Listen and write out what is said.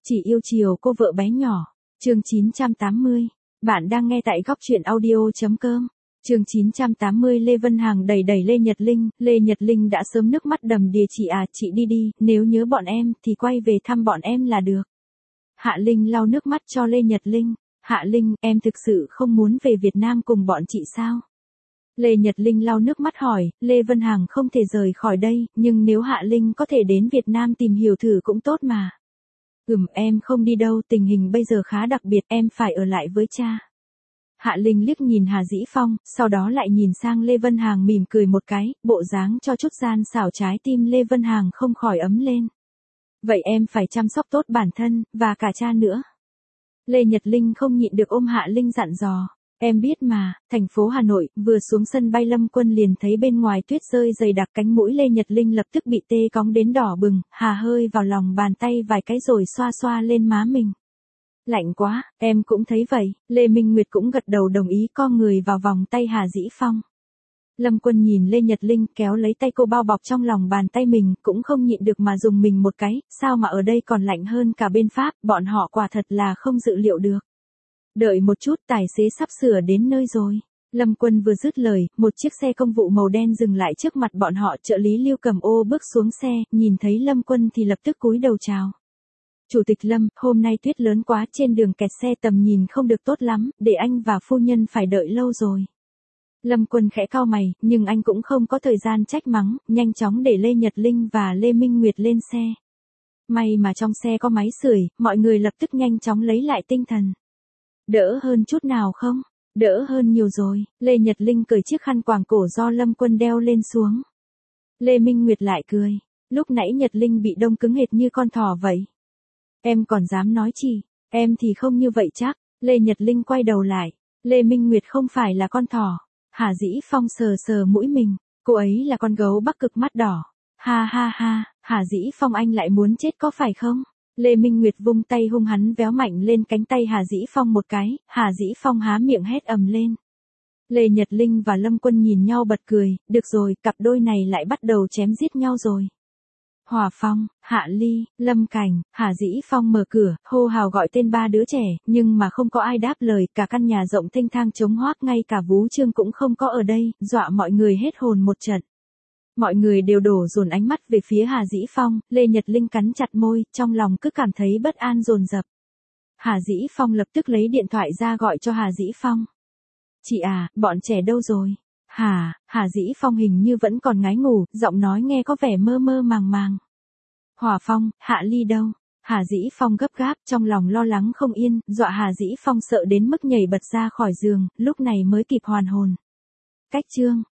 Chỉ yêu chiều cô vợ bé nhỏ. Chương 980. Bạn đang nghe tại góc truyện audio.com. Chương 980 Lê Vân Hằng đẩy Lê Nhật Linh. Lê Nhật Linh đã sớm nước mắt đầm đìa, chị à, chị đi đi, nếu nhớ bọn em thì quay về thăm bọn em là được. Hạ Linh lau nước mắt cho Lê Nhật Linh. Hạ Linh, em thực sự không muốn về Việt Nam cùng bọn chị sao? Lê Nhật Linh lau nước mắt hỏi, Lê Vân Hằng không thể rời khỏi đây, nhưng nếu Hạ Linh có thể đến Việt Nam tìm hiểu thử cũng tốt mà. Em không đi đâu, tình hình bây giờ khá đặc biệt, em phải ở lại với cha. Hạ Linh liếc nhìn Hà Dĩ Phong, sau đó lại nhìn sang Lê Vân Hằng mỉm cười một cái, bộ dáng cho chút gian xảo, trái tim Lê Vân Hằng không khỏi ấm lên. Vậy em phải chăm sóc tốt bản thân, và cả cha nữa. Lê Nhật Linh không nhịn được ôm Hạ Linh dặn dò. Em biết mà, thành phố Hà Nội, vừa xuống sân bay Lâm Quân liền thấy bên ngoài tuyết rơi dày đặc, cánh mũi Lê Nhật Linh lập tức bị tê cóng đến đỏ bừng, hà hơi vào lòng bàn tay vài cái rồi xoa xoa lên má mình. Lạnh quá, em cũng thấy vậy, Lê Minh Nguyệt cũng gật đầu đồng ý, co người vào vòng tay Hà Dĩ Phong. Lâm Quân nhìn Lê Nhật Linh kéo lấy tay cô bao bọc trong lòng bàn tay mình, cũng không nhịn được mà dùng mình một cái, sao mà ở đây còn lạnh hơn cả bên Pháp, bọn họ quả thật là không dự liệu được. Đợi một chút, tài xế sắp sửa đến nơi rồi. Lâm Quân vừa dứt lời, một chiếc xe công vụ màu đen dừng lại trước mặt bọn họ, trợ lý Lưu Cầm Ô bước xuống xe, nhìn thấy Lâm Quân thì lập tức cúi đầu chào. Chủ tịch Lâm, hôm nay tuyết lớn quá, trên đường kẹt xe, tầm nhìn không được tốt lắm, để anh và phu nhân phải đợi lâu rồi. Lâm Quân khẽ cau mày, nhưng anh cũng không có thời gian trách mắng, nhanh chóng để Lê Nhật Linh và Lê Minh Nguyệt lên xe. May mà trong xe có máy sưởi, mọi người lập tức nhanh chóng lấy lại tinh thần. Đỡ hơn chút nào không? Đỡ hơn nhiều rồi. Lê Nhật Linh cởi chiếc khăn quàng cổ do Lâm Quân đeo lên xuống. Lê Minh Nguyệt lại cười. Lúc nãy Nhật Linh bị đông cứng hệt như con thỏ vậy. Em còn dám nói chi? Em thì không như vậy chắc. Lê Nhật Linh quay đầu lại. Lê Minh Nguyệt không phải là con thỏ. Hà Dĩ Phong sờ sờ mũi mình. Cô ấy là con gấu Bắc Cực mắt đỏ. Ha ha ha, Hà Dĩ Phong anh lại muốn chết có phải không? Lê Minh Nguyệt vung tay hung hắn véo mạnh lên cánh tay Hà Dĩ Phong một cái, Hà Dĩ Phong há miệng hét ầm lên. Lê Nhật Linh và Lâm Quân nhìn nhau bật cười, được rồi, cặp đôi này lại bắt đầu chém giết nhau rồi. Hòa Phong, Hạ Ly, Lâm Cảnh, Hà Dĩ Phong mở cửa, hô hào gọi tên ba đứa trẻ, nhưng mà không có ai đáp lời, cả căn nhà rộng thênh thang trống hoác, ngay cả Vú Trương cũng không có ở đây, dọa mọi người hết hồn một trận. Mọi người đều đổ dồn ánh mắt về phía Hà Dĩ Phong, Lê Nhật Linh cắn chặt môi, trong lòng cứ cảm thấy bất an dồn dập. Hà Dĩ Phong lập tức lấy điện thoại ra gọi cho Hà Dĩ Phong. Chị à, bọn trẻ đâu rồi? Hà Dĩ Phong hình như vẫn còn ngái ngủ, giọng nói nghe có vẻ mơ mơ màng màng. Hòa Phong, Hạ Ly đâu? Hà Dĩ Phong gấp gáp, trong lòng lo lắng không yên, dọa Hà Dĩ Phong sợ đến mức nhảy bật ra khỏi giường, lúc này mới kịp hoàn hồn. Cách chương